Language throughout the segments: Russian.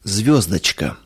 Звездочка.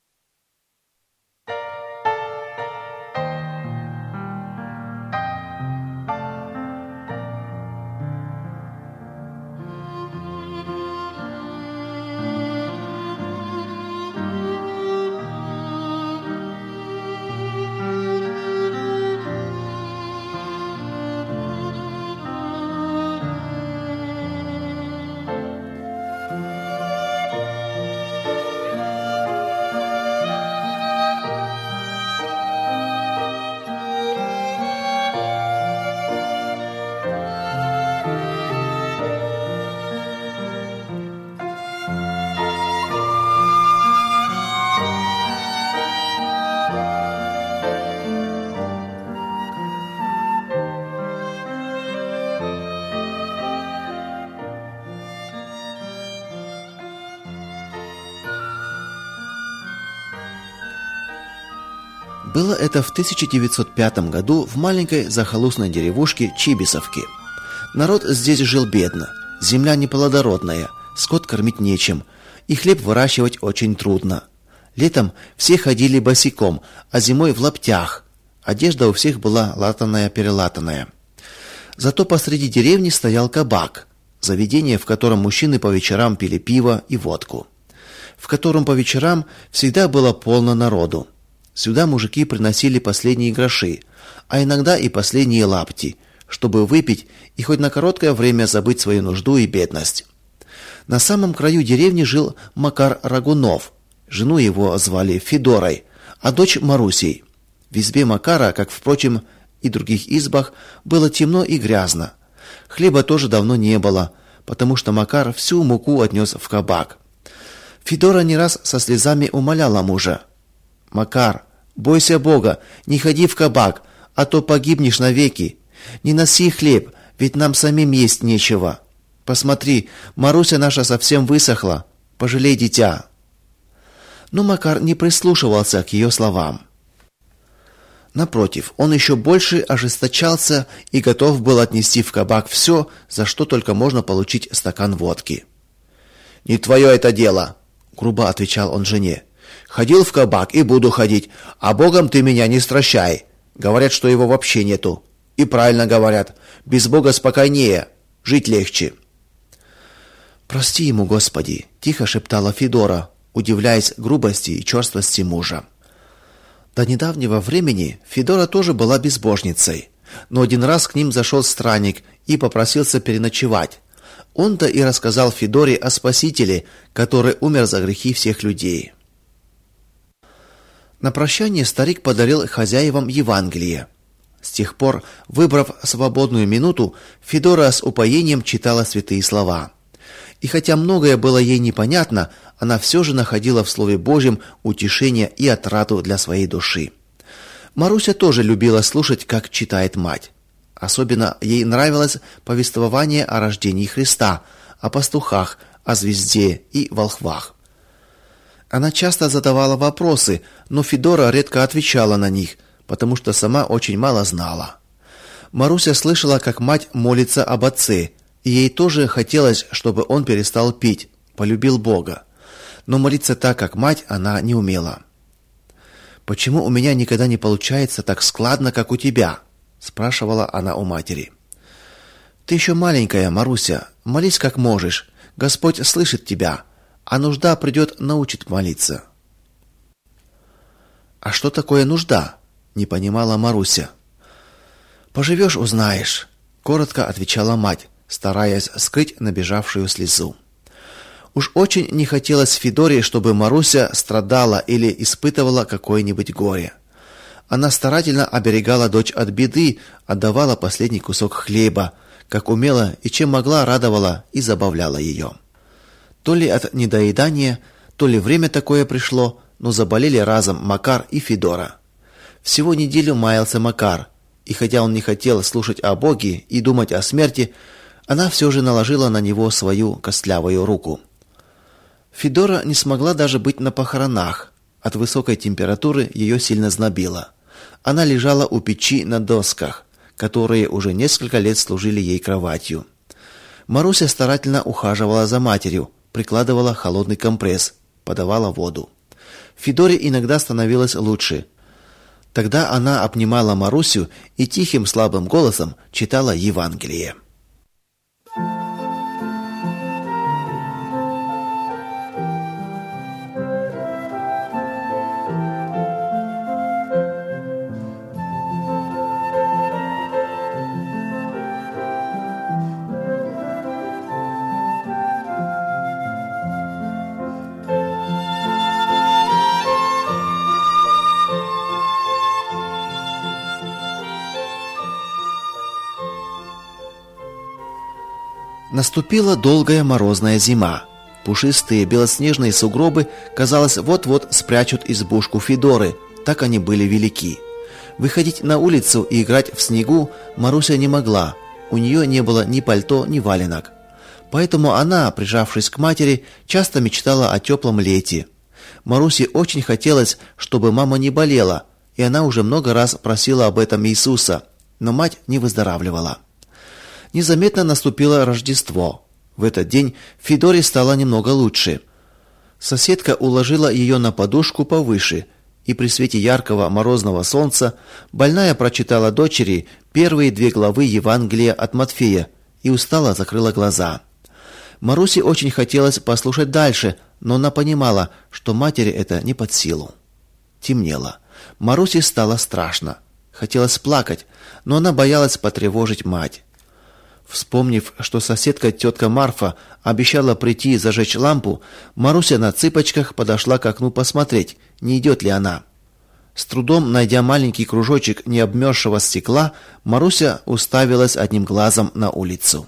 Было это в 1905 году в маленькой захолустной деревушке Чибисовки. Народ здесь жил бедно, земля неплодородная, скот кормить нечем, и хлеб выращивать очень трудно. Летом все ходили босиком, а зимой в лаптях. Одежда у всех была латаная-перелатанная. Зато посреди деревни стоял кабак, заведение, в котором мужчины по вечерам пили пиво и водку, в котором по вечерам всегда было полно народу. Сюда мужики приносили последние гроши, а иногда и последние лапти, чтобы выпить и хоть на короткое время забыть свою нужду и бедность. На самом краю деревни жил Макар Рагунов. Жену его звали Федорой, а дочь Марусей. В избе Макара, как, впрочем, и других избах, было темно и грязно. Хлеба тоже давно не было, потому что Макар всю муку отнес в кабак. Федора не раз со слезами умоляла мужа: «Макар, бойся Бога, не ходи в кабак, а то погибнешь навеки. Не носи хлеб, ведь нам самим есть нечего. Посмотри, Маруся наша совсем высохла. Пожалей дитя». Но Макар не прислушивался к ее словам. Напротив, он еще больше ожесточался и готов был отнести в кабак все, за что только можно получить стакан водки. «Не твое это дело», — грубо отвечал он жене. «Ходил в кабак и буду ходить, а Богом ты меня не стращай. Говорят, что его вообще нету. И правильно говорят, без Бога спокойнее, жить легче». «Прости ему, Господи», — тихо шептала Федора, удивляясь грубости и черствости мужа. До недавнего времени Федора тоже была безбожницей, но один раз к ним зашел странник и попросился переночевать. Он-то и рассказал Федоре о Спасителе, который умер за грехи всех людей. На прощание старик подарил хозяевам Евангелие. С тех пор, выбрав свободную минуту, Федора с упоением читала святые слова. И хотя многое было ей непонятно, она все же находила в Слове Божьем утешение и отраду для своей души. Маруся тоже любила слушать, как читает мать. Особенно ей нравилось повествование о рождении Христа, о пастухах, о звезде и волхвах. Она часто задавала вопросы, но Федора редко отвечала на них, потому что сама очень мало знала. Маруся слышала, как мать молится об отце, и ей тоже хотелось, чтобы он перестал пить, полюбил Бога. Но молиться так, как мать, она не умела. «Почему у меня никогда не получается так складно, как у тебя?» – спрашивала она у матери. «Ты еще маленькая, Маруся, молись как можешь, Господь слышит тебя, а нужда придет, научит молиться». «А что такое нужда?» – не понимала Маруся. «Поживешь – узнаешь», – коротко отвечала мать, стараясь скрыть набежавшую слезу. Уж очень не хотелось Федоре, чтобы Маруся страдала или испытывала какое-нибудь горе. Она старательно оберегала дочь от беды, отдавала последний кусок хлеба, как умела и чем могла радовала и забавляла ее. То ли от недоедания, то ли время такое пришло, но заболели разом Макар и Федора. Всего неделю маялся Макар, и хотя он не хотел слушать о Боге и думать о смерти, она все же наложила на него свою костлявую руку. Федора не смогла даже быть на похоронах. От высокой температуры ее сильно знобило. Она лежала у печи на досках, которые уже несколько лет служили ей кроватью. Маруся старательно ухаживала за матерью, прикладывала холодный компресс, подавала воду. Федоре иногда становилось лучше. Тогда она обнимала Марусю и тихим слабым голосом читала Евангелие. Наступила долгая морозная зима. Пушистые белоснежные сугробы, казалось, вот-вот спрячут избушку Федоры, так они были велики. Выходить на улицу и играть в снегу Маруся не могла, у нее не было ни пальто, ни валенок. Поэтому она, прижавшись к матери, часто мечтала о теплом лете. Марусе очень хотелось, чтобы мама не болела, и она уже много раз просила об этом Иисуса, но мать не выздоравливала. Незаметно наступило Рождество. В этот день Федоре стало немного лучше. Соседка уложила ее на подушку повыше, и при свете яркого морозного солнца больная прочитала дочери первые 2 главы Евангелия от Матфея и устало закрыла глаза. Марусе очень хотелось послушать дальше, но она понимала, что матери это не под силу. Темнело. Марусе стало страшно. Хотелось плакать, но она боялась потревожить мать. Вспомнив, что соседка тетка Марфа обещала прийти зажечь лампу, Маруся на цыпочках подошла к окну посмотреть, не идет ли она. С трудом найдя маленький кружочек необмерзшего стекла, Маруся уставилась одним глазом на улицу.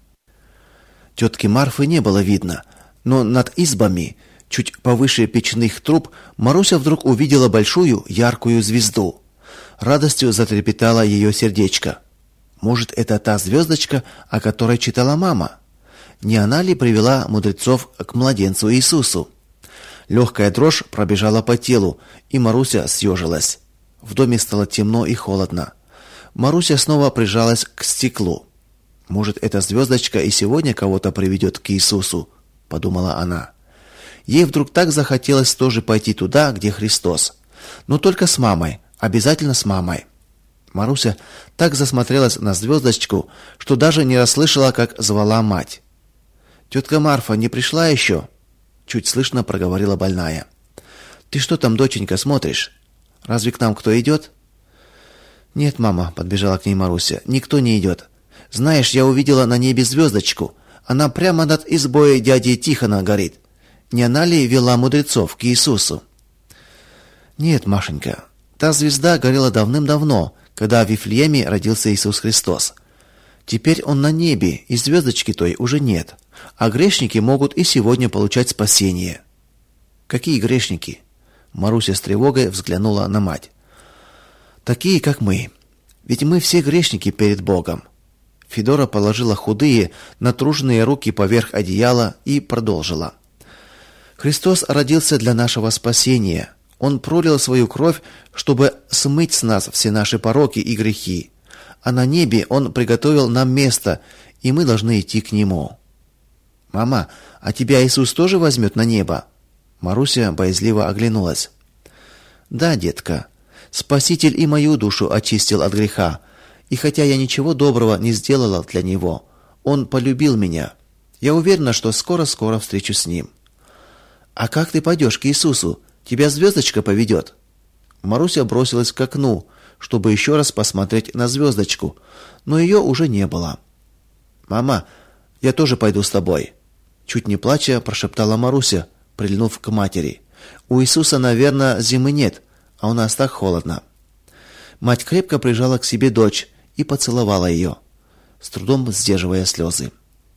Тетки Марфы не было видно, но над избами, чуть повыше печных труб, Маруся вдруг увидела большую яркую звезду. Радостью затрепетало ее сердечко. Может, это та звездочка, о которой читала мама? Не она ли привела мудрецов к младенцу Иисусу? Легкая дрожь пробежала по телу, и Маруся съежилась. В доме стало темно и холодно. Маруся снова прижалась к стеклу. Может, эта звездочка и сегодня кого-то приведет к Иисусу, подумала она. Ей вдруг так захотелось тоже пойти туда, где Христос. Но только с мамой, обязательно с мамой. Маруся так засмотрелась на звездочку, что даже не расслышала, как звала мать. «Тетка Марфа не пришла еще?» Чуть слышно проговорила больная. «Ты что там, доченька, смотришь? Разве к нам кто идет?» «Нет, мама», — подбежала к ней Маруся, — «никто не идет. Знаешь, я увидела на небе звездочку. Она прямо над избой дяди Тихона горит. Не она ли вела мудрецов к Иисусу?» «Нет, Машенька, та звезда горела давным-давно, когда в Вифлееме родился Иисус Христос. Теперь он на небе, и звездочки той уже нет. А грешники могут и сегодня получать спасение». «Какие грешники?» Маруся с тревогой взглянула на мать. «Такие, как мы. Ведь мы все грешники перед Богом». Федора положила худые, натруженные руки поверх одеяла и продолжила. «Христос родился для нашего спасения. Он пролил свою кровь, чтобы смыть с нас все наши пороки и грехи. А на небе Он приготовил нам место, и мы должны идти к Нему». «Мама, а тебя Иисус тоже возьмет на небо?» Маруся боязливо оглянулась. «Да, детка, Спаситель и мою душу очистил от греха, и хотя я ничего доброго не сделала для Него, Он полюбил меня. Я уверена, что скоро-скоро встречусь с Ним». «А как ты пойдешь к Иисусу? Тебя звездочка поведет?» Маруся бросилась к окну, чтобы еще раз посмотреть на звездочку, но ее уже не было. «Мама, я тоже пойду с тобой», — чуть не плача прошептала Маруся, прильнув к матери. «У Иисуса, наверное, зимы нет, а у нас так холодно». Мать крепко прижала к себе дочь и поцеловала ее, с трудом сдерживая слезы.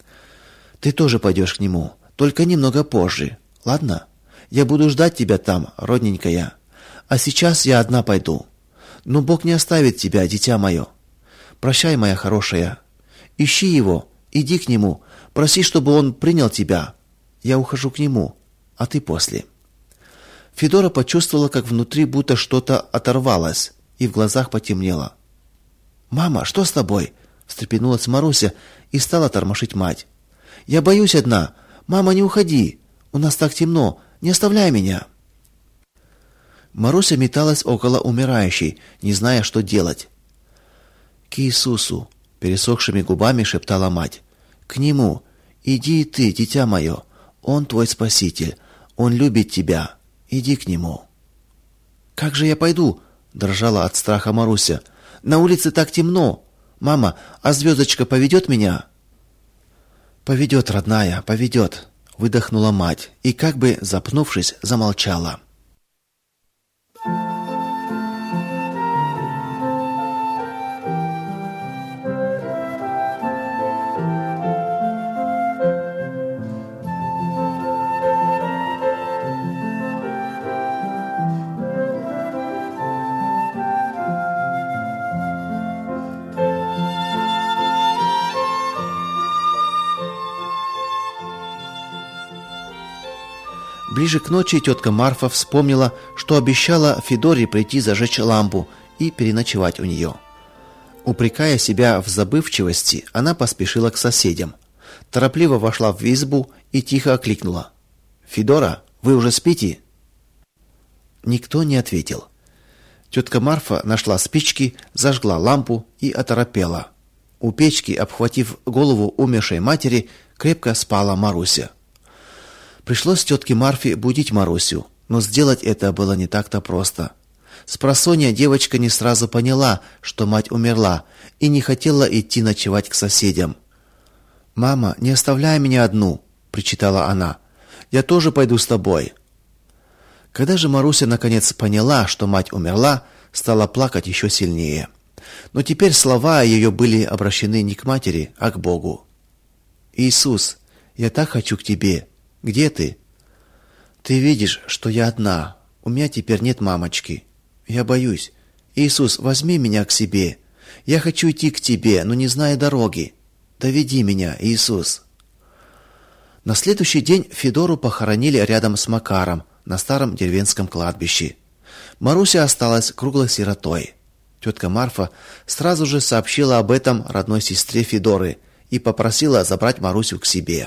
«Ты тоже пойдешь к Нему, только немного позже, ладно? Я буду ждать тебя там, родненькая. А сейчас я одна пойду. Но Бог не оставит тебя, дитя мое. Прощай, моя хорошая. Ищи Его, иди к Нему, проси, чтобы Он принял тебя. Я ухожу к Нему, а ты после». Федора почувствовала, как внутри будто что-то оторвалось, и в глазах потемнело. «Мама, что с тобой?» — встрепенулась Маруся и стала тормошить мать. «Я боюсь одна. Мама, не уходи. У нас так темно. Не оставляй меня!» Маруся металась около умирающей, не зная, что делать. «К Иисусу!» — пересохшими губами шептала мать. «К Нему! Иди и ты, дитя мое! Он твой Спаситель! Он любит тебя! Иди к Нему!» «Как же я пойду?» — дрожала от страха Маруся. «На улице так темно! Мама, а звездочка поведет меня?» «Поведет, родная, поведет!» — выдохнула мать и, как бы запнувшись, замолчала. Ближе к ночи тетка Марфа вспомнила, что обещала Федоре прийти зажечь лампу и переночевать у нее. Упрекая себя в забывчивости, она поспешила к соседям. Торопливо вошла в избу и тихо окликнула: «Федора, вы уже спите?» Никто не ответил. Тетка Марфа нашла спички, зажгла лампу и оторопела. У печки, обхватив голову умершей матери, крепко спала Маруся. Пришлось тетке Марфе будить Марусю, но сделать это было не так-то просто. Спросонья девочка не сразу поняла, что мать умерла, и не хотела идти ночевать к соседям. «Мама, не оставляй меня одну!» – причитала она. «Я тоже пойду с тобой!» Когда же Маруся наконец поняла, что мать умерла, стала плакать еще сильнее. Но теперь слова ее были обращены не к матери, а к Богу. «Иисус, я так хочу к Тебе! Где ты? Ты видишь, что я одна. У меня теперь нет мамочки. Я боюсь. Иисус, возьми меня к себе. Я хочу идти к Тебе, но не знаю дороги. Доведи меня, Иисус». На следующий день Федору похоронили рядом с Макаром на старом деревенском кладбище. Маруся осталась круглой сиротой. Тетка Марфа сразу же сообщила об этом родной сестре Федоры и попросила забрать Марусю к себе.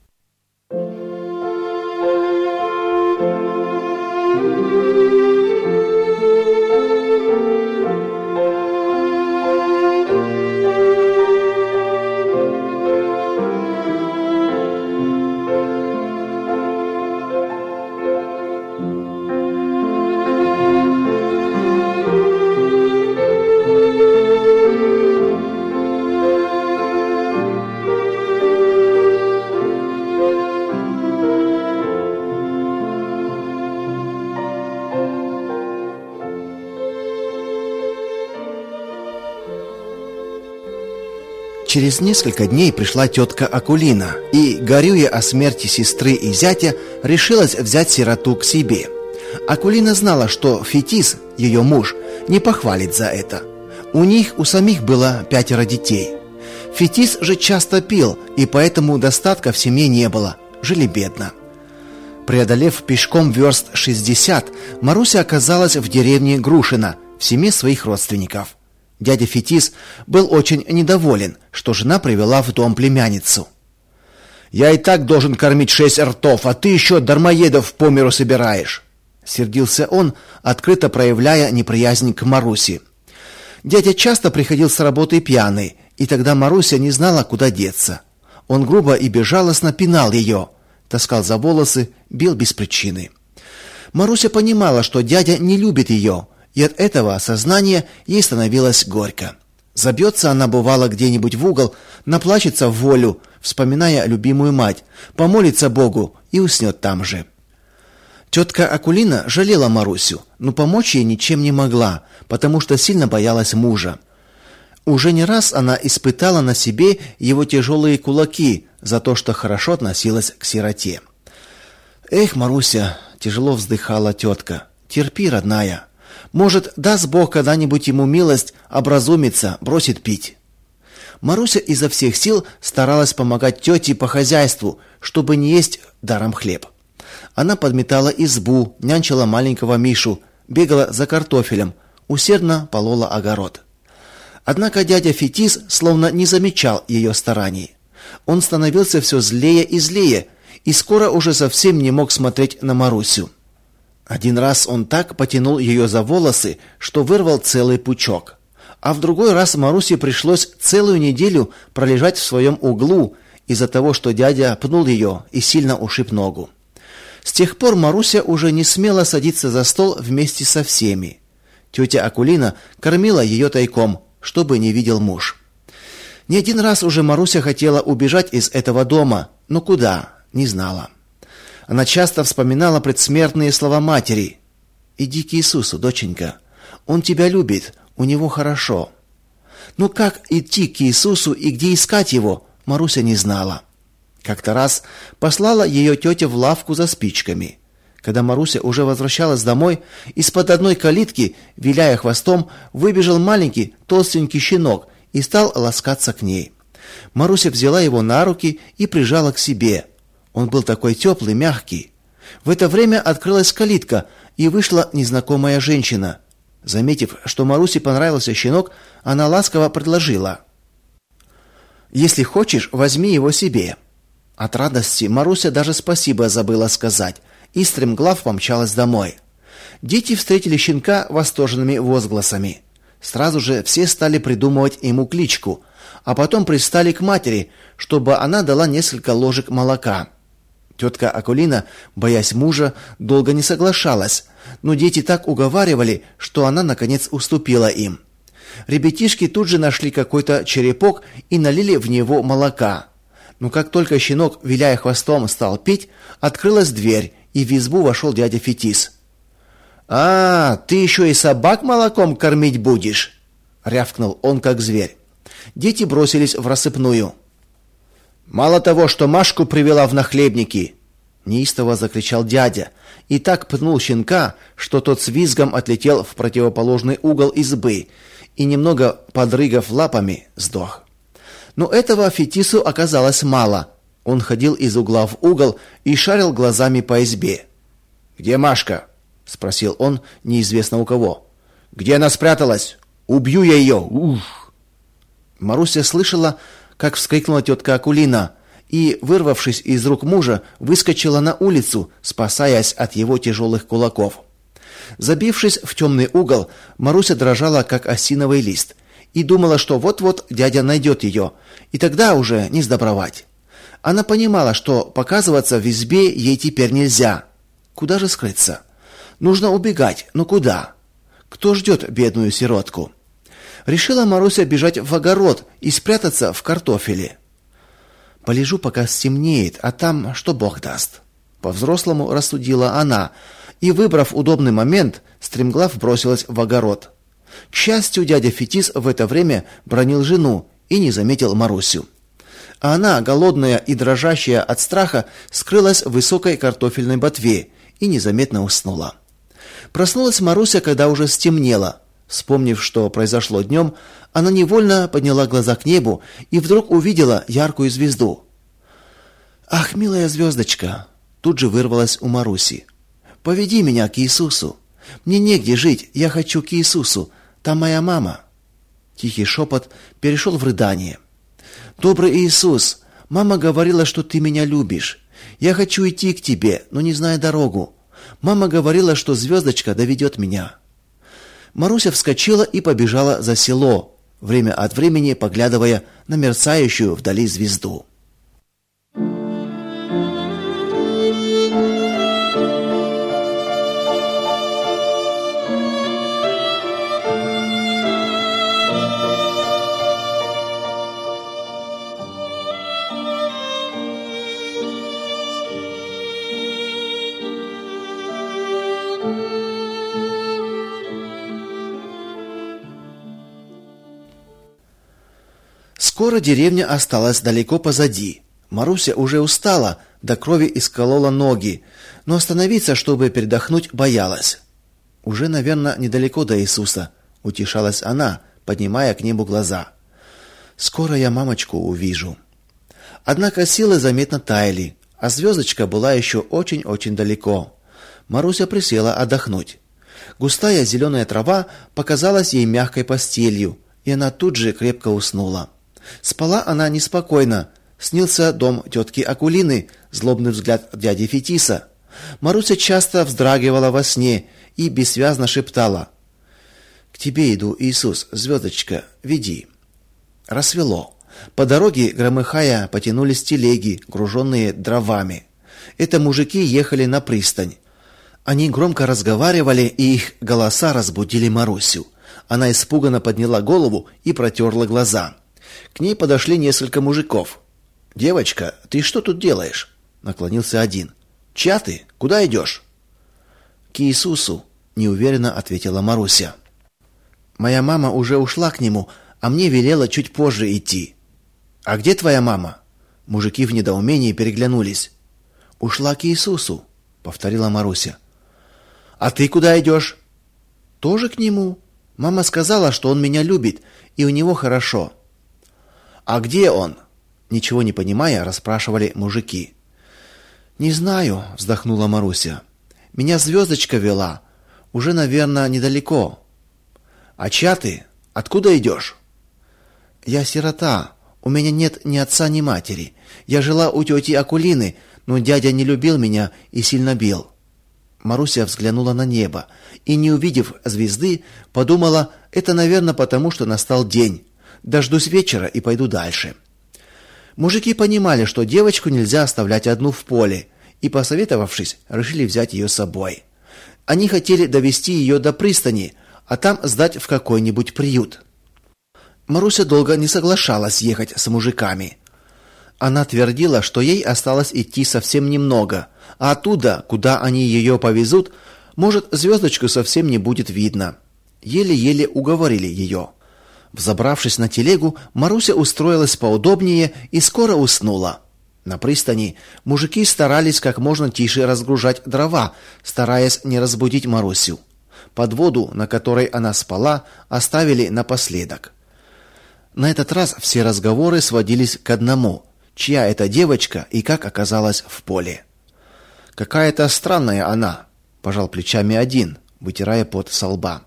Через несколько дней пришла тетка Акулина и, горюя о смерти сестры и зятя, решилась взять сироту к себе. Акулина знала, что Фетис, ее муж, не похвалит за это. У них у самих было 5 детей. Фетис же часто пил, и поэтому достатка в семье не было, жили бедно. Преодолев пешком верст 60, Маруся оказалась в деревне Грушино, в семье своих родственников. Дядя Фетис был очень недоволен, что жена привела в дом племянницу. «Я и так должен кормить 6 ртов, а ты еще дармоедов по миру собираешь!» Сердился он, открыто проявляя неприязнь к Марусе. Дядя часто приходил с работы пьяный, и тогда Маруся не знала, куда деться. Он грубо и безжалостно пинал ее, таскал за волосы, бил без причины. Маруся понимала, что дядя не любит ее, и от этого осознания ей становилось горько. Забьется она, бывало, где-нибудь в угол, наплачется в волю, вспоминая любимую мать, помолится Богу и уснет там же. Тетка Акулина жалела Марусю, но помочь ей ничем не могла, потому что сильно боялась мужа. Уже не раз она испытала на себе его тяжелые кулаки за то, что хорошо относилась к сироте. «Эх, Маруся!» – тяжело вздыхала тетка. «Терпи, родная. Может, даст Бог когда-нибудь ему милость, образумится, бросит пить». Маруся изо всех сил старалась помогать тете по хозяйству, чтобы не есть даром хлеб. Она подметала избу, нянчила маленького Мишу, бегала за картофелем, усердно полола огород. Однако дядя Фетис словно не замечал ее стараний. Он становился все злее и злее и скоро уже совсем не мог смотреть на Марусю. Один раз он так потянул ее за волосы, что вырвал целый пучок. А в другой раз Марусе пришлось целую неделю пролежать в своем углу из-за того, что дядя пнул ее и сильно ушиб ногу. С тех пор Маруся уже не смела садиться за стол вместе со всеми. Тетя Акулина кормила ее тайком, чтобы не видел муж. Не один раз уже Маруся хотела убежать из этого дома, но куда, не знала. Она часто вспоминала предсмертные слова матери. «Иди к Иисусу, доченька. Он тебя любит, у него хорошо». Но как идти к Иисусу и где искать его, Маруся не знала. Как-то раз послала ее тетя в лавку за спичками. Когда Маруся уже возвращалась домой, из-под одной калитки, виляя хвостом, выбежал маленький толстенький щенок и стал ласкаться к ней. Маруся взяла его на руки и прижала к себе. Он был такой теплый, мягкий. В это время открылась калитка, и вышла незнакомая женщина. Заметив, что Марусе понравился щенок, она ласково предложила: «Если хочешь, возьми его себе». От радости Маруся даже спасибо забыла сказать и стремглав помчалась домой. Дети встретили щенка восторженными возгласами. Сразу же все стали придумывать ему кличку, а потом пристали к матери, чтобы она дала несколько ложек молока. Тетка Акулина, боясь мужа, долго не соглашалась, но дети так уговаривали, что она наконец уступила им. Ребятишки тут же нашли какой-то черепок и налили в него молока. Но как только щенок, виляя хвостом, стал пить, открылась дверь, и в избу вошел дядя Фетис. «А, ты еще и собак молоком кормить будешь?» — рявкнул он, как зверь. Дети бросились в рассыпную. «Мало того, что Машку привела в нахлебники!» — неистово закричал дядя, и так пнул щенка, что тот с визгом отлетел в противоположный угол избы и, немного подрыгав лапами, сдох. Но этого Фетису оказалось мало. Он ходил из угла в угол и шарил глазами по избе. «Где Машка?» — спросил он неизвестно у кого. «Где она спряталась? Убью я ее! Ух!» Маруся слышала, как вскрикнула тетка Акулина, и, вырвавшись из рук мужа, выскочила на улицу, спасаясь от его тяжелых кулаков. Забившись в темный угол, Маруся дрожала, как осиновый лист, и думала, что вот-вот дядя найдет ее, и тогда уже не сдобровать. Она понимала, что показываться в избе ей теперь нельзя. Куда же скрыться? Нужно убегать, но куда? Кто ждет бедную сиротку? Решила Маруся бежать в огород и спрятаться в картофеле. «Полежу, пока стемнеет, а там что Бог даст». По-взрослому рассудила она и, выбрав удобный момент, стремглав бросилась в огород. К счастью, дядя Фетис в это время бранил жену и не заметил Марусю. А она, голодная и дрожащая от страха, скрылась в высокой картофельной ботве и незаметно уснула. Проснулась Маруся, когда уже стемнело. Вспомнив, что произошло днем, она невольно подняла глаза к небу и вдруг увидела яркую звезду. «Ах, милая звездочка!» Тут же вырвалась у Маруси. «Поведи меня к Иисусу! Мне негде жить, я хочу к Иисусу, там моя мама!» Тихий шепот перешел в рыдание. «Добрый Иисус, мама говорила, что ты меня любишь. Я хочу идти к тебе, но не знаю дорогу. Мама говорила, что звездочка доведет меня». Маруся вскочила и побежала за село, время от времени поглядывая на мерцающую вдали звезду. Скоро деревня осталась далеко позади. Маруся уже устала, до крови исколола ноги, но остановиться, чтобы передохнуть, боялась. «Уже, наверное, недалеко до Иисуса», — утешалась она, поднимая к небу глаза. «Скоро я мамочку увижу». Однако силы заметно таяли, а звездочка была еще очень-очень далеко. Маруся присела отдохнуть. Густая зеленая трава показалась ей мягкой постелью, и она тут же крепко уснула. Спала она неспокойно, Снился дом тетки Акулины, злобный взгляд дяди Фетиса. Маруся часто вздрагивала во сне и бессвязно шептала: «К тебе иду, Иисус, звездочка, веди». Рассвело. По дороге, громыхая, потянулись телеги, груженные дровами. Это мужики ехали на пристань. Они громко разговаривали, и их голоса разбудили Марусю. Она испуганно подняла голову и протерла глаза. К ней подошли несколько мужиков. «Девочка, ты что тут делаешь?» Наклонился один. «Чья ты? Куда идешь?» «К Иисусу», неуверенно ответила Маруся. «Моя мама уже ушла к нему, а мне велела чуть позже идти». «А где твоя мама?» Мужики в недоумении переглянулись. «Ушла к Иисусу», повторила Маруся. «А ты куда идешь?» «Тоже к нему. Мама сказала, что он меня любит, и у него хорошо». «А где он?» Ничего не понимая, расспрашивали мужики. «Не знаю», вздохнула Маруся. «Меня звездочка вела. Уже, наверное, недалеко». «А чья ты? Откуда идешь?» «Я сирота. У меня нет ни отца, ни матери. Я жила у тети Акулины, но дядя не любил меня и сильно бил». Маруся взглянула на небо и, не увидев звезды, подумала: это, наверное, потому, что настал день. Дождусь вечера и пойду дальше. Мужики понимали, что девочку нельзя оставлять одну в поле, и, посоветовавшись, решили взять ее с собой. Они хотели довести ее до пристани, а там сдать в какой-нибудь приют. Маруся долго не соглашалась ехать с мужиками. Она твердила, что ей осталось идти совсем немного, а оттуда, куда они ее повезут, может, звездочку совсем не будет видно. Еле-еле уговорили ее. Взобравшись на телегу, Маруся устроилась поудобнее и скоро уснула. На пристани мужики старались как можно тише разгружать дрова, стараясь не разбудить Марусю. Подводу, на которой она спала, оставили напоследок. На этот раз все разговоры сводились к одному: чья это девочка и как оказалась в поле. «Какая-то странная она», пожал плечами один, вытирая пот со лба.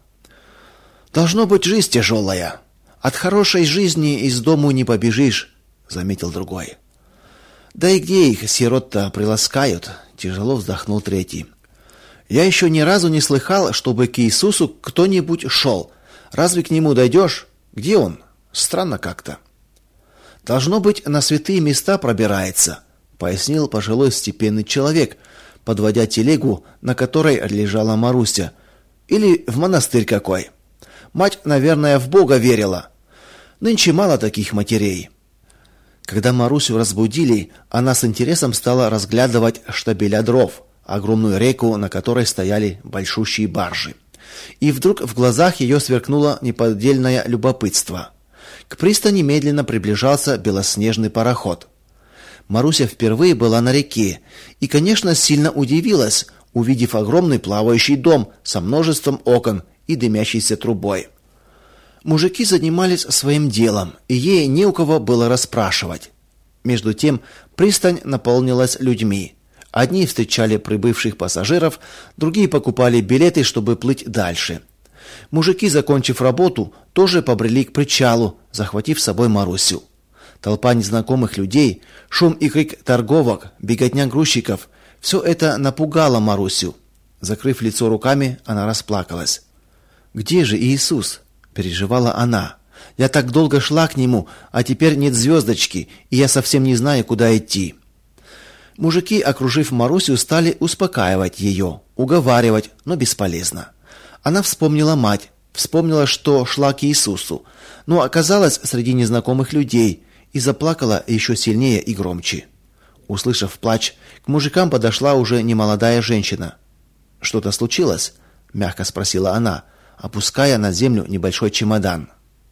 «Должно быть, жизнь тяжелая. От хорошей жизни из дому не побежишь», заметил другой. «Да и где их, сирот-то, приласкают?» тяжело вздохнул третий. «Я еще ни разу не слыхал, чтобы к Иисусу кто-нибудь шел. Разве к нему дойдешь? Где он? Странно как-то». «Должно быть, на святые места пробирается», пояснил пожилой степенный человек, подводя телегу, на которой лежала Маруся. «Или в монастырь какой. Мать, наверное, в Бога верила. Нынче мало таких матерей». Когда Марусю разбудили, она с интересом стала разглядывать штабеля дров, огромную реку, на которой стояли большущие баржи. И вдруг в глазах ее сверкнуло неподдельное любопытство. К пристани медленно приближался белоснежный пароход. Маруся впервые была на реке и, конечно, сильно удивилась, увидев огромный плавающий дом со множеством окон и дымящейся трубой. Мужики занимались своим делом, и ей не у кого было расспрашивать. Между тем пристань наполнилась людьми. Одни встречали прибывших пассажиров, другие покупали билеты, чтобы плыть дальше. Мужики, закончив работу, тоже побрели к причалу, захватив с собой Марусю. Толпа незнакомых людей, шум и крик торговок, беготня грузчиков — все это напугало Марусю. Закрыв лицо руками, она расплакалась. «Где же Иисус?» — переживала она. «Я так долго шла к нему, а теперь нет звездочки, и я совсем не знаю, куда идти». Мужики, окружив Марусю, стали успокаивать ее, уговаривать, но бесполезно. Она вспомнила мать, вспомнила, что шла к Иисусу, но оказалась среди незнакомых людей и заплакала еще сильнее и громче. Услышав плач, к мужикам подошла уже немолодая женщина. «Что-то случилось?» — мягко спросила она, опуская на землю небольшой чемодан.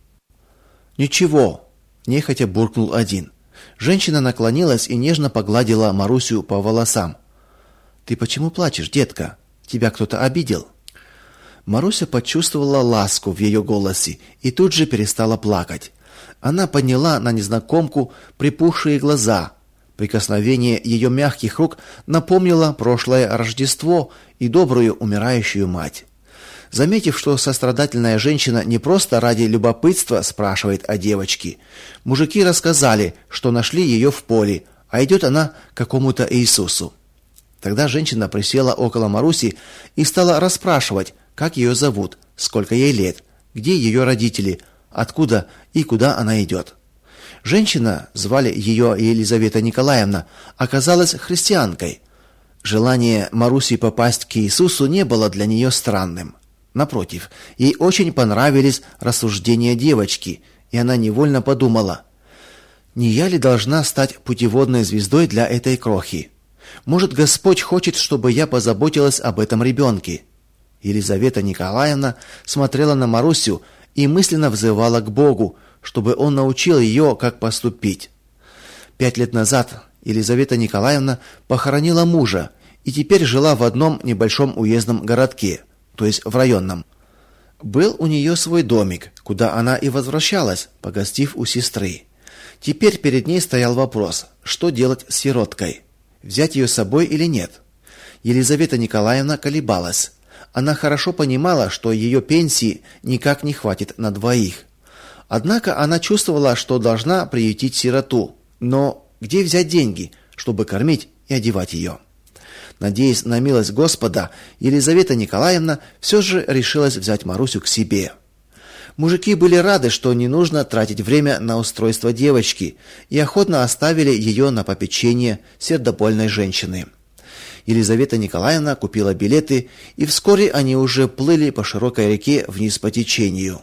«Ничего», — нехотя буркнул один. Женщина наклонилась и нежно погладила Марусю по волосам. «Ты почему плачешь, детка? Тебя кто-то обидел?» Маруся почувствовала ласку в ее голосе и тут же перестала плакать. Она подняла на незнакомку припухшие глаза. Прикосновение ее мягких рук напомнило прошлое Рождество и добрую умирающую мать. Заметив, что сострадательная женщина не просто ради любопытства спрашивает о девочке, мужики рассказали, что нашли ее в поле, а идет она к какому-то Иисусу. Тогда женщина присела около Маруси и стала расспрашивать, как ее зовут, сколько ей лет, где ее родители, откуда и куда она идет. Женщина, звали ее Елизавета Николаевна, оказалась христианкой. Желание Маруси попасть к Иисусу не было для нее странным. Напротив, ей очень понравились рассуждения девочки, и она невольно подумала: не я ли должна стать путеводной звездой для этой крохи? Может, Господь хочет, чтобы я позаботилась об этом ребенке? Елизавета Николаевна смотрела на Марусю и мысленно взывала к Богу, чтобы он научил ее, как поступить. 5 лет назад Елизавета Николаевна похоронила мужа и теперь жила в одном небольшом уездном городке, то есть в районном. Был у нее свой домик, куда она и возвращалась, погостив у сестры. Теперь перед ней стоял вопрос, что делать с сироткой: взять ее с собой или нет. Елизавета Николаевна колебалась. Она хорошо понимала, что ее пенсии никак не хватит на двоих. Однако она чувствовала, что должна приютить сироту. Но где взять деньги, чтобы кормить и одевать ее? Надеясь на милость Господа, Елизавета Николаевна все же решилась взять Марусю к себе. Мужики были рады, что не нужно тратить время на устройство девочки, и охотно оставили ее на попечение сердобольной женщины. Елизавета Николаевна купила билеты, и вскоре они уже плыли по широкой реке вниз по течению.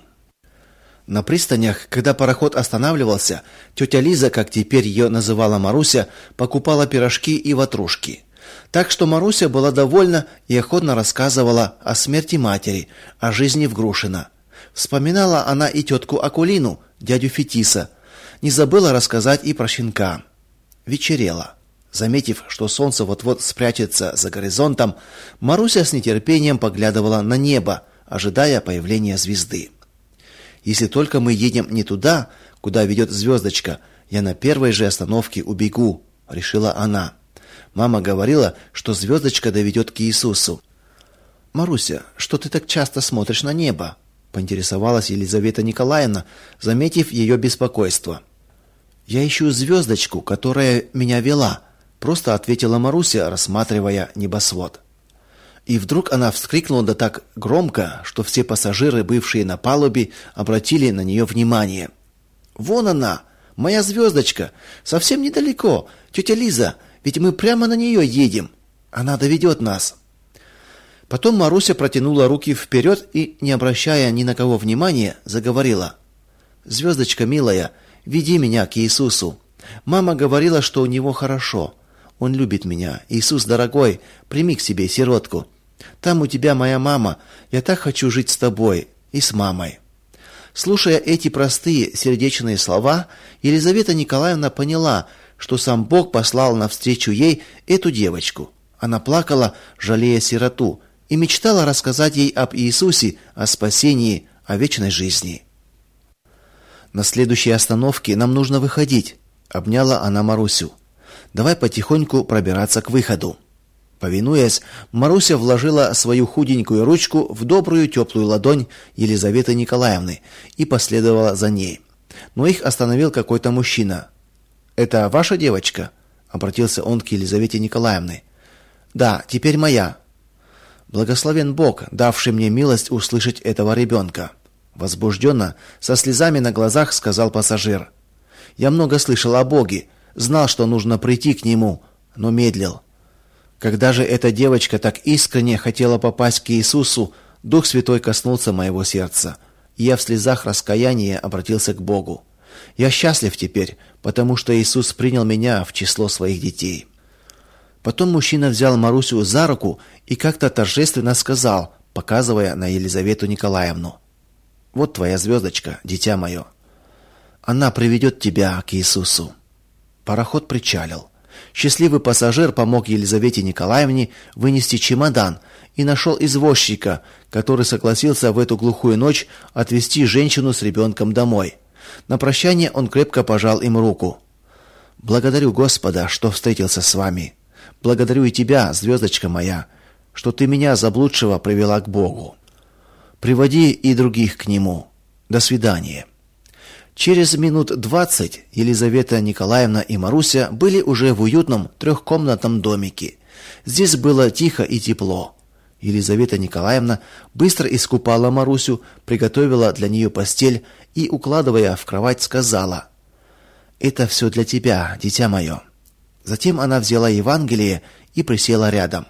На пристанях, когда пароход останавливался, тетя Лиза, как теперь ее называла Маруся, покупала пирожки и ватрушки. Так что Маруся была довольна и охотно рассказывала о смерти матери, о жизни в Грушино. Вспоминала она и тетку Акулину, дядю Фетиса. Не забыла рассказать и про щенка. Вечерело. Заметив, что солнце вот-вот спрячется за горизонтом, Маруся с нетерпением поглядывала на небо, ожидая появления звезды. Если только мы едем не туда, куда ведет звездочка, я на первой же остановке убегу, решила она. Мама говорила, что звездочка доведет к Иисусу. Маруся, что ты так часто смотришь на небо? Поинтересовалась Елизавета Николаевна, заметив ее беспокойство. Я ищу звездочку, которая меня вела, просто ответила Маруся, рассматривая небосвод. И вдруг она вскрикнула да так громко, что все пассажиры, бывшие на палубе, обратили на нее внимание. Вон она, моя звездочка, совсем недалеко. Тетя Лиза, ведь мы прямо на нее едем. Она доведет нас. Потом Маруся протянула руки вперед и, не обращая ни на кого внимания, заговорила: «Звездочка милая, веди меня к Иисусу. Мама говорила, что у него хорошо. Он любит меня. Иисус, дорогой, прими к себе сиротку. Там у тебя моя мама. Я так хочу жить с тобой и с мамой». Слушая эти простые сердечные слова, Елизавета Николаевна поняла, что сам Бог послал навстречу ей эту девочку. Она плакала, жалея сироту, и мечтала рассказать ей об Иисусе, о спасении, о вечной жизни. «На следующей остановке нам нужно выходить», — обняла она Марусю. «Давай потихоньку пробираться к выходу». Повинуясь, Маруся вложила свою худенькую ручку в добрую теплую ладонь Елизаветы Николаевны и последовала за ней. Но их остановил какой-то мужчина. «Это ваша девочка?» — обратился он к Елизавете Николаевне. «Да, теперь моя». «Благословен Бог, давший мне милость услышать этого ребенка», — возбужденно, со слезами на глазах сказал пассажир. «Я много слышал о Боге, знал, что нужно прийти к Нему, но медлил. Когда же эта девочка так искренне хотела попасть к Иисусу, Дух Святой коснулся моего сердца, и я в слезах раскаяния обратился к Богу. Я счастлив теперь, потому что Иисус принял меня в число своих детей». Потом мужчина взял Марусю за руку и как-то торжественно сказал, показывая на Елизавету Николаевну: «Вот твоя звездочка, дитя мое. Она приведет тебя к Иисусу». Пароход причалил. Счастливый пассажир помог Елизавете Николаевне вынести чемодан и нашел извозчика, который согласился в эту глухую ночь отвезти женщину с ребенком домой. На прощание он крепко пожал им руку. «Благодарю Господа, что встретился с вами. Благодарю и тебя, звездочка моя, что ты меня, заблудшего, привела к Богу». Приводи и других к нему. До свидания». Через минут 20 Елизавета Николаевна и Маруся были уже в уютном трехкомнатном домике. Здесь было тихо и тепло. Елизавета Николаевна быстро искупала Марусю, приготовила для нее постель и, укладывая в кровать, сказала: «Это все для тебя, дитя мое». Затем она взяла Евангелие и присела рядом.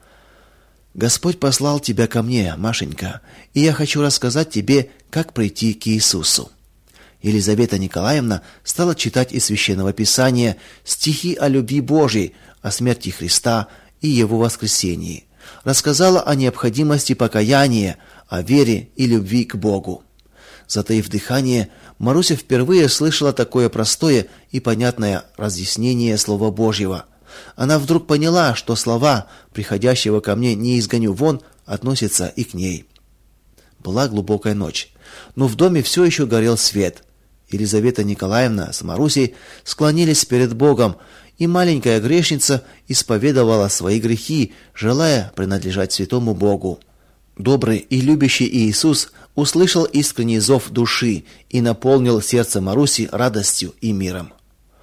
«Господь послал тебя ко мне, Машенька, и я хочу рассказать тебе, как прийти к Иисусу». Елизавета Николаевна стала читать из Священного Писания стихи о любви Божьей, о смерти Христа и Его воскресении. Рассказала о необходимости покаяния, о вере и любви к Богу. Затаив дыхание, Маруся впервые слышала такое простое и понятное разъяснение Слова Божьего. Она вдруг поняла, что слова «приходящего ко мне не изгоню вон» относятся и к ней. Была глубокая ночь, но в доме все еще горел свет. Елизавета Николаевна с Марусей склонились перед Богом, и маленькая грешница исповедовала свои грехи, желая принадлежать святому Богу. Добрый и любящий Иисус услышал искренний зов души и наполнил сердце Маруси радостью и миром.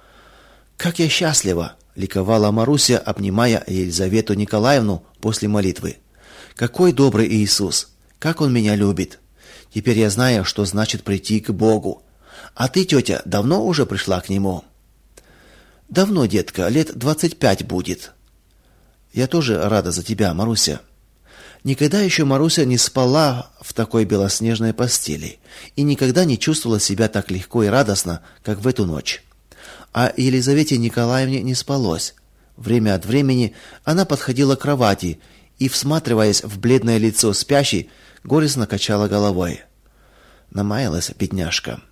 «Как я счастлива!» — ликовала Маруся, обнимая Елизавету Николаевну после молитвы. «Какой добрый Иисус! Как Он меня любит! Теперь я знаю, что значит прийти к Богу. А ты, тетя, давно уже пришла к Нему?» «Давно, детка, лет 25 будет». «Я тоже рада за тебя, Маруся». Никогда еще Маруся не спала в такой белоснежной постели и никогда не чувствовала себя так легко и радостно, как в эту ночь. А Елизавете Николаевне не спалось. Время от времени она подходила к кровати и, всматриваясь в бледное лицо спящей, горестно качала головой. Намаялась бедняжка.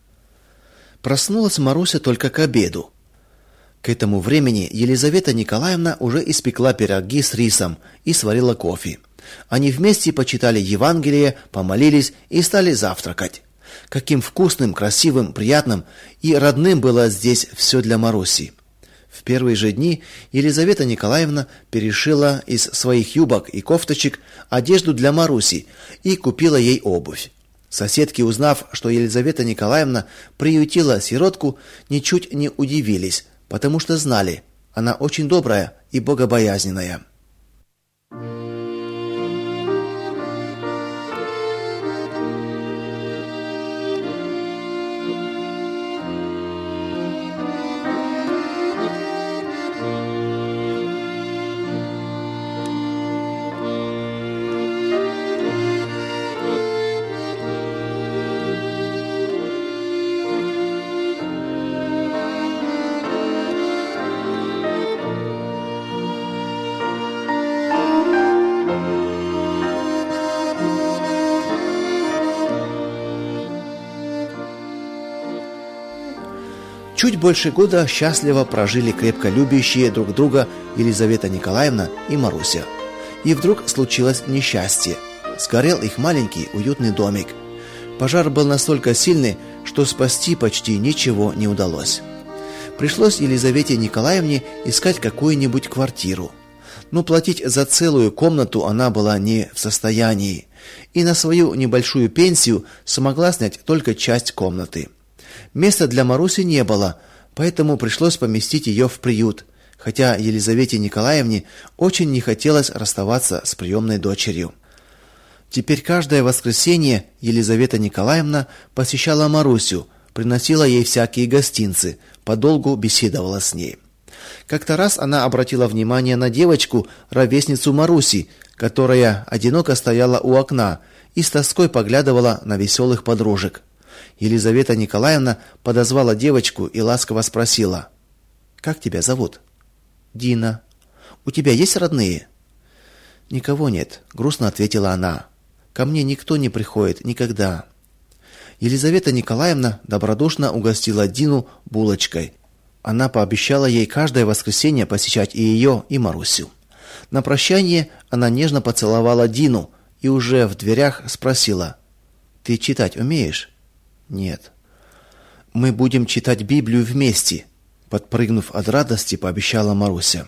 Проснулась Маруся только к обеду. К этому времени Елизавета Николаевна уже испекла пироги с рисом и сварила кофе. Они вместе почитали Евангелие, помолились и стали завтракать. Каким вкусным, красивым, приятным и родным было здесь все для Маруси. В первые же дни Елизавета Николаевна перешила из своих юбок и кофточек одежду для Маруси и купила ей обувь. Соседки, узнав, что Елизавета Николаевна приютила сиротку, ничуть не удивились, потому что знали, она очень добрая и богобоязненная. Чуть больше года счастливо прожили крепко любящие друг друга Елизавета Николаевна и Маруся. И вдруг случилось несчастье. Сгорел их маленький уютный домик. Пожар был настолько сильный, что спасти почти ничего не удалось. Пришлось Елизавете Николаевне искать какую-нибудь квартиру. Но платить за целую комнату она была не в состоянии, и на свою небольшую пенсию смогла снять только часть комнаты. Места для Маруси не было, поэтому пришлось поместить ее в приют, хотя Елизавете Николаевне очень не хотелось расставаться с приемной дочерью. Теперь каждое воскресенье Елизавета Николаевна посещала Марусю, приносила ей всякие гостинцы, подолгу беседовала с ней. Как-то раз она обратила внимание на девочку, ровесницу Маруси, которая одиноко стояла у окна и с тоской поглядывала на веселых подружек. Елизавета Николаевна подозвала девочку и ласково спросила: «Как тебя зовут?» «Дина». «У тебя есть родные?» «Никого нет», — грустно ответила она. «Ко мне никто не приходит никогда». Елизавета Николаевна добродушно угостила Дину булочкой. Она пообещала ей каждое воскресенье посещать и ее, и Марусю. На прощание она нежно поцеловала Дину и уже в дверях спросила: «Ты читать умеешь?» «Нет». «Мы будем читать Библию вместе», — подпрыгнув от радости, пообещала Маруся.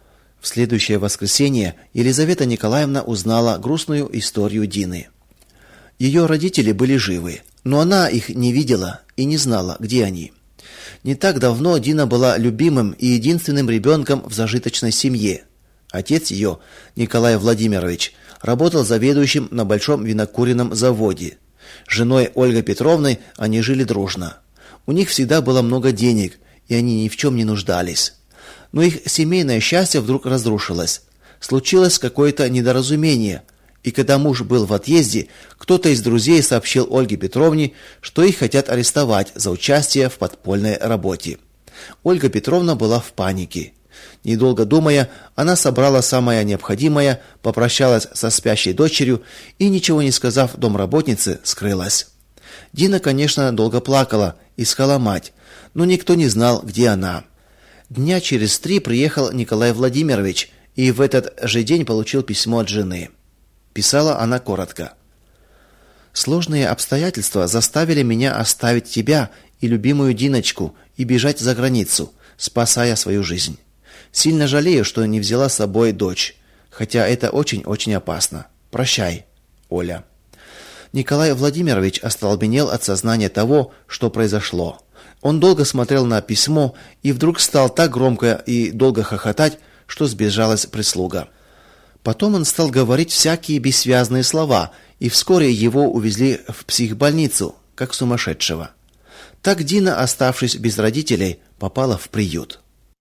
В следующее воскресенье Елизавета Николаевна узнала грустную историю Дины. Ее родители были живы, но она их не видела и не знала, где они. Не так давно Дина была любимым и единственным ребенком в зажиточной семье. Отец ее, Николай Владимирович, работал заведующим на большом винокуренном заводе. С женой Ольгой Петровной они жили дружно. У них всегда было много денег, и они ни в чем не нуждались. Но их семейное счастье вдруг разрушилось. Случилось какое-то недоразумение, и когда муж был в отъезде, кто-то из друзей сообщил Ольге Петровне, что их хотят арестовать за участие в подпольной работе. Ольга Петровна была в панике. Недолго думая, она собрала самое необходимое, попрощалась со спящей дочерью и, ничего не сказав домработнице, скрылась. Дина, конечно, долго плакала, искала мать, но никто не знал, где она. Дня через 3 приехал Николай Владимирович и в этот же день получил письмо от жены. Писала она коротко. «Сложные обстоятельства заставили меня оставить тебя и любимую Диночку и бежать за границу, спасая свою жизнь. Сильно жалею, что не взяла с собой дочь, хотя это очень-очень опасно. Прощай, Оля». Николай Владимирович остолбенел от сознания того, что произошло. Он долго смотрел на письмо и вдруг стал так громко и долго хохотать, что сбежалась прислуга. Потом он стал говорить всякие бессвязные слова, и вскоре его увезли в психбольницу, как сумасшедшего. Так Дина, оставшись без родителей, попала в приют.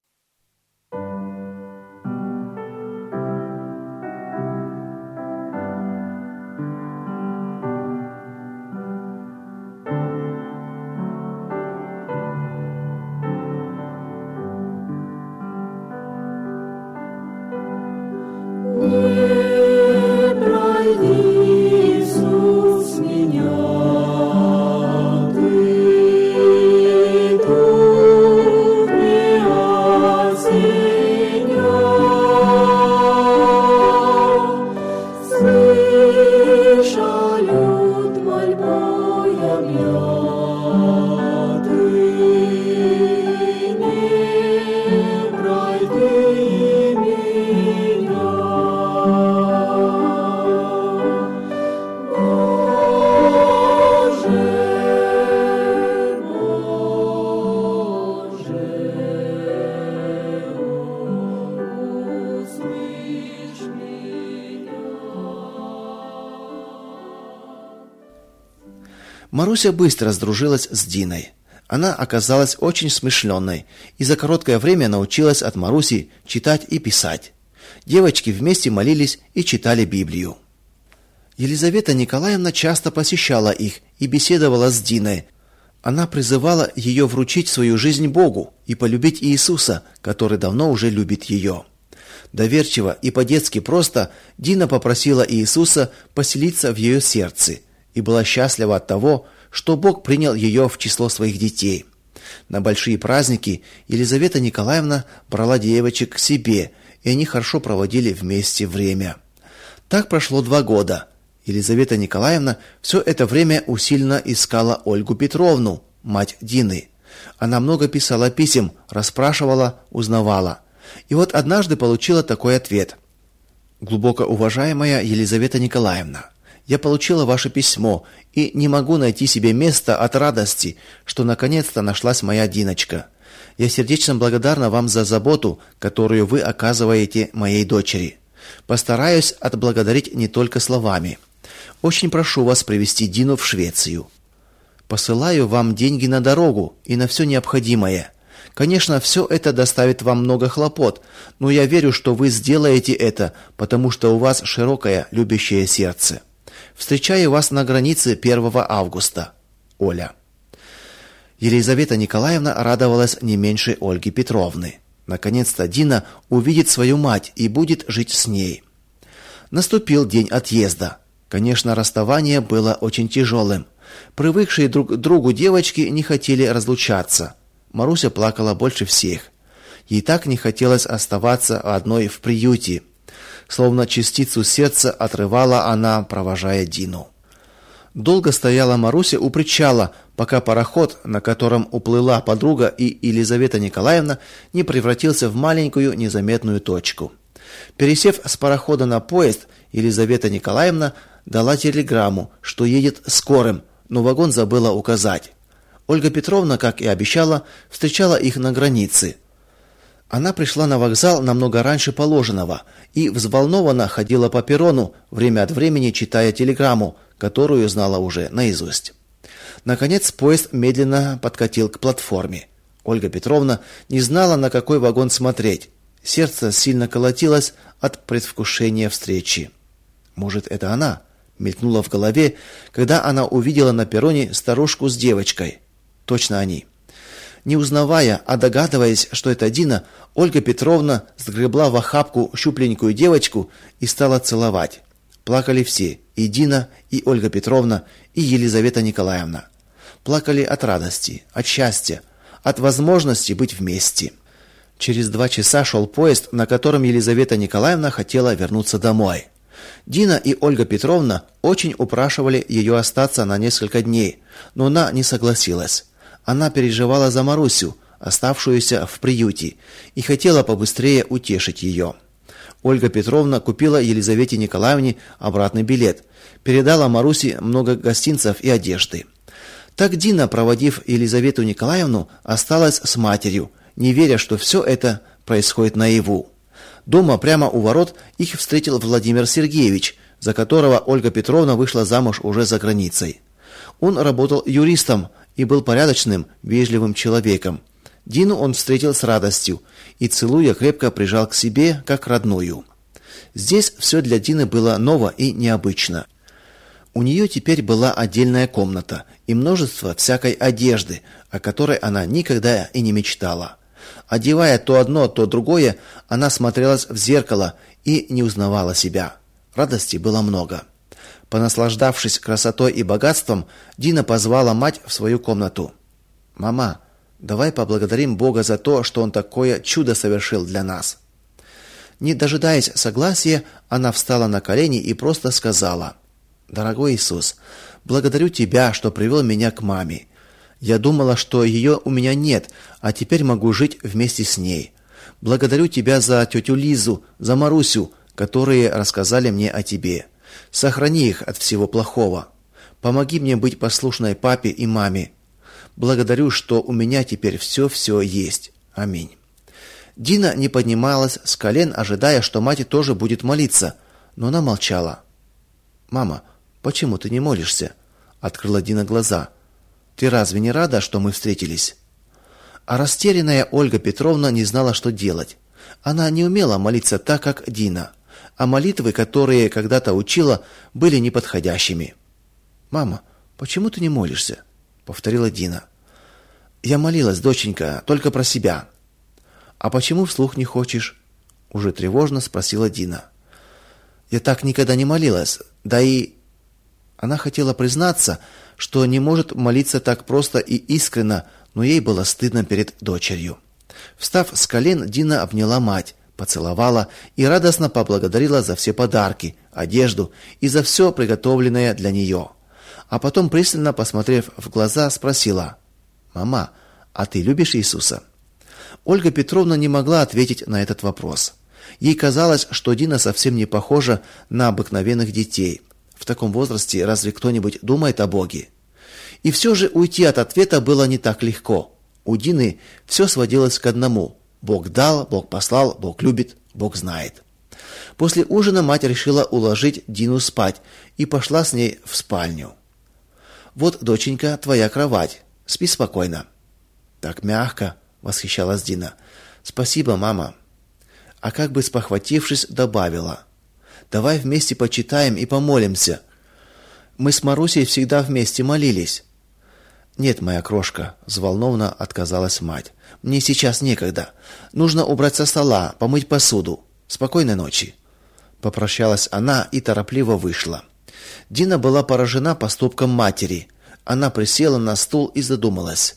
Маруся быстро сдружилась с Диной. Она оказалась очень смышленой и за короткое время научилась от Маруси читать и писать. Девочки вместе молились и читали Библию. Елизавета Николаевна часто посещала их и беседовала с Диной. Она призывала ее вручить свою жизнь Богу и полюбить Иисуса, который давно уже любит ее. Доверчиво и по-детски просто Дина попросила Иисуса поселиться в ее сердце и была счастлива от того, что Бог принял ее в число своих детей. На большие праздники Елизавета Николаевна брала девочек к себе, и они хорошо проводили вместе время. Так прошло 2 года. Елизавета Николаевна все это время усиленно искала Ольгу Петровну, мать Дины. Она много писала писем, расспрашивала, узнавала. И вот однажды получила такой ответ. «Глубоко уважаемая Елизавета Николаевна, я получила ваше письмо и не могу найти себе места от радости, что наконец-то нашлась моя Диночка. Я сердечно благодарна вам за заботу, которую вы оказываете моей дочери. Постараюсь отблагодарить не только словами. Очень прошу вас привезти Дину в Швецию. Посылаю вам деньги на дорогу и на все необходимое. Конечно, все это доставит вам много хлопот, но я верю, что вы сделаете это, потому что у вас широкое любящее сердце. Встречаю вас на границе 1 августа. Оля». Елизавета Николаевна радовалась не меньше Ольги Петровны. Наконец-то Дина увидит свою мать и будет жить с ней. Наступил день отъезда. Конечно, расставание было очень тяжелым. Привыкшие друг к другу девочки не хотели разлучаться. Маруся плакала больше всех. Ей так не хотелось оставаться одной в приюте. Словно частицу сердца отрывала она, провожая Дину. Долго стояла Маруся у причала, пока пароход, на котором уплыла подруга и Елизавета Николаевна, не превратился в маленькую незаметную точку. Пересев с парохода на поезд, Елизавета Николаевна дала телеграмму, что едет скорым, но вагон забыла указать. Ольга Петровна, как и обещала, встречала их на границе. Она пришла на вокзал намного раньше положенного и взволнованно ходила по перрону, время от времени читая телеграмму, которую знала уже наизусть. Наконец поезд медленно подкатил к платформе. Ольга Петровна не знала, на какой вагон смотреть. Сердце сильно колотилось от предвкушения встречи. Может, это она? Мелькнуло в голове, когда она увидела на перроне старушку с девочкой. Точно они. Не узнавая, а догадываясь, что это Дина, Ольга Петровна сгребла в охапку щупленькую девочку и стала целовать. Плакали все: и Дина, и Ольга Петровна, и Елизавета Николаевна. Плакали от радости, от счастья, от возможности быть вместе. Через 2 часа шел поезд, на котором Елизавета Николаевна хотела вернуться домой. Дина и Ольга Петровна очень упрашивали ее остаться на несколько дней, но она не согласилась. Она переживала за Марусю, оставшуюся в приюте, и хотела побыстрее утешить ее. Ольга Петровна купила Елизавете Николаевне обратный билет, передала Марусе много гостинцев и одежды. Так Дина, проводив Елизавету Николаевну, осталась с матерью, не веря, что все это происходит наяву. Дома прямо у ворот их встретил Владимир Сергеевич, за которого Ольга Петровна вышла замуж уже за границей. Он работал юристом и был порядочным, вежливым человеком. Дину он встретил с радостью и, целуя, крепко прижал к себе, как родную. Здесь все для Дины было ново и необычно. У нее теперь была отдельная комната и множество всякой одежды, о которой она никогда и не мечтала. Одевая то одно, то другое, она смотрелась в зеркало и не узнавала себя. Радости было много. Понаслаждавшись красотой и богатством, Дина позвала мать в свою комнату. «Мама, давай поблагодарим Бога за то, что Он такое чудо совершил для нас». Не дожидаясь согласия, она встала на колени и просто сказала: «Дорогой Иисус, благодарю Тебя, что привел меня к маме. Я думала, что ее у меня нет, а теперь могу жить вместе с ней. Благодарю Тебя за тетю Лизу, за Марусю, которые рассказали мне о Тебе. Сохрани их от всего плохого. Помоги мне быть послушной папе и маме. Благодарю, что у меня теперь все есть. Аминь». Дина не поднималась с колен, ожидая, что мать тоже будет молиться, но она молчала. «Мама, почему ты не молишься?» — открыла Дина глаза. «Ты разве не рада, что мы встретились?» А растерянная Ольга Петровна не знала, что делать. Она не умела молиться так, как Дина, а молитвы, которые когда-то учила, были неподходящими. «Мама, почему ты не молишься?» — повторила Дина. «Я молилась, доченька, только про себя». «А почему вслух не хочешь?» — уже тревожно спросила Дина. «Я так никогда не молилась, да и...» Она хотела признаться, что не может молиться так просто и искренно, но ей было стыдно перед дочерью. Встав с колен, Дина обняла мать, поцеловала и радостно поблагодарила за все подарки, одежду и за все приготовленное для нее. А потом, пристально посмотрев в глаза, спросила: «Мама, а ты любишь Иисуса?» Ольга Петровна не могла ответить на этот вопрос. Ей казалось, что Дина совсем не похожа на обыкновенных детей. В таком возрасте разве кто-нибудь думает о Боге? И все же уйти от ответа было не так легко. У Дины все сводилось к одному: Бог дал, Бог послал, Бог любит, Бог знает. После ужина мать решила уложить Дину спать и пошла с ней в спальню. «Вот, доченька, твоя кровать. Спи спокойно». «Так мягко», — восхищалась Дина. «Спасибо, мама». А как бы спохватившись, добавила: «Давай вместе почитаем и помолимся. Мы с Марусей всегда вместе молились». «Нет, моя крошка», — взволнованно отказалась мать. «Мне сейчас некогда. Нужно убрать со стола, помыть посуду. Спокойной ночи». Попрощалась она и торопливо вышла. Дина была поражена поступком матери. Она присела на стул и задумалась.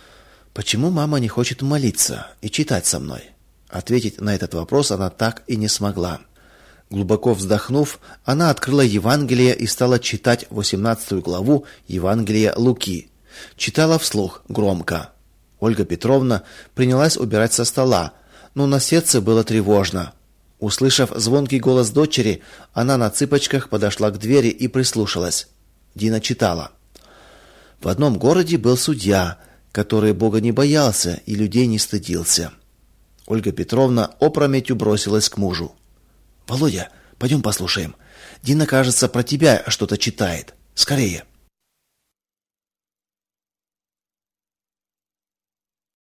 Почему мама не хочет молиться и читать со мной? Ответить на этот вопрос она так и не смогла. Глубоко вздохнув, она открыла Евангелие и стала читать 18 главу Евангелия Луки. Читала вслух, громко. Ольга Петровна принялась убирать со стола, но на сердце было тревожно. Услышав звонкий голос дочери, она на цыпочках подошла к двери и прислушалась. Дина читала. В одном городе был судья, который Бога не боялся и людей не стыдился. Ольга Петровна опрометью бросилась к мужу. «Володя, пойдем послушаем. Дина, кажется, про тебя что-то читает. Скорее!»